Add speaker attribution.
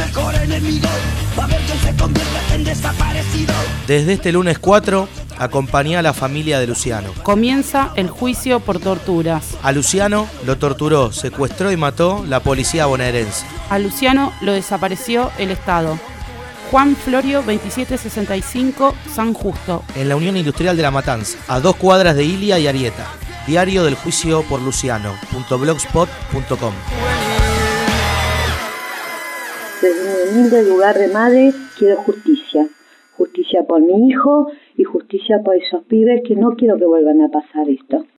Speaker 1: mejor enemigo va a ver que se convierte en desaparecido.
Speaker 2: Desde este lunes 4, acompañá a la familia de Luciano.
Speaker 3: Comienza el juicio por torturas.
Speaker 2: A Luciano lo torturó, secuestró y mató la policía bonaerense.
Speaker 3: A Luciano lo desapareció el Estado. Juan Florio 2765, San Justo.
Speaker 2: En la Unión Industrial de La Matanza, a 2 cuadras de Ilia y Arieta. Diario del juicio por Luciano.blogspot.com.
Speaker 4: Desde mi humilde lugar de madre quiero justicia. Justicia por mi hijo y justicia por esos pibes que no quiero que vuelvan a pasar esto.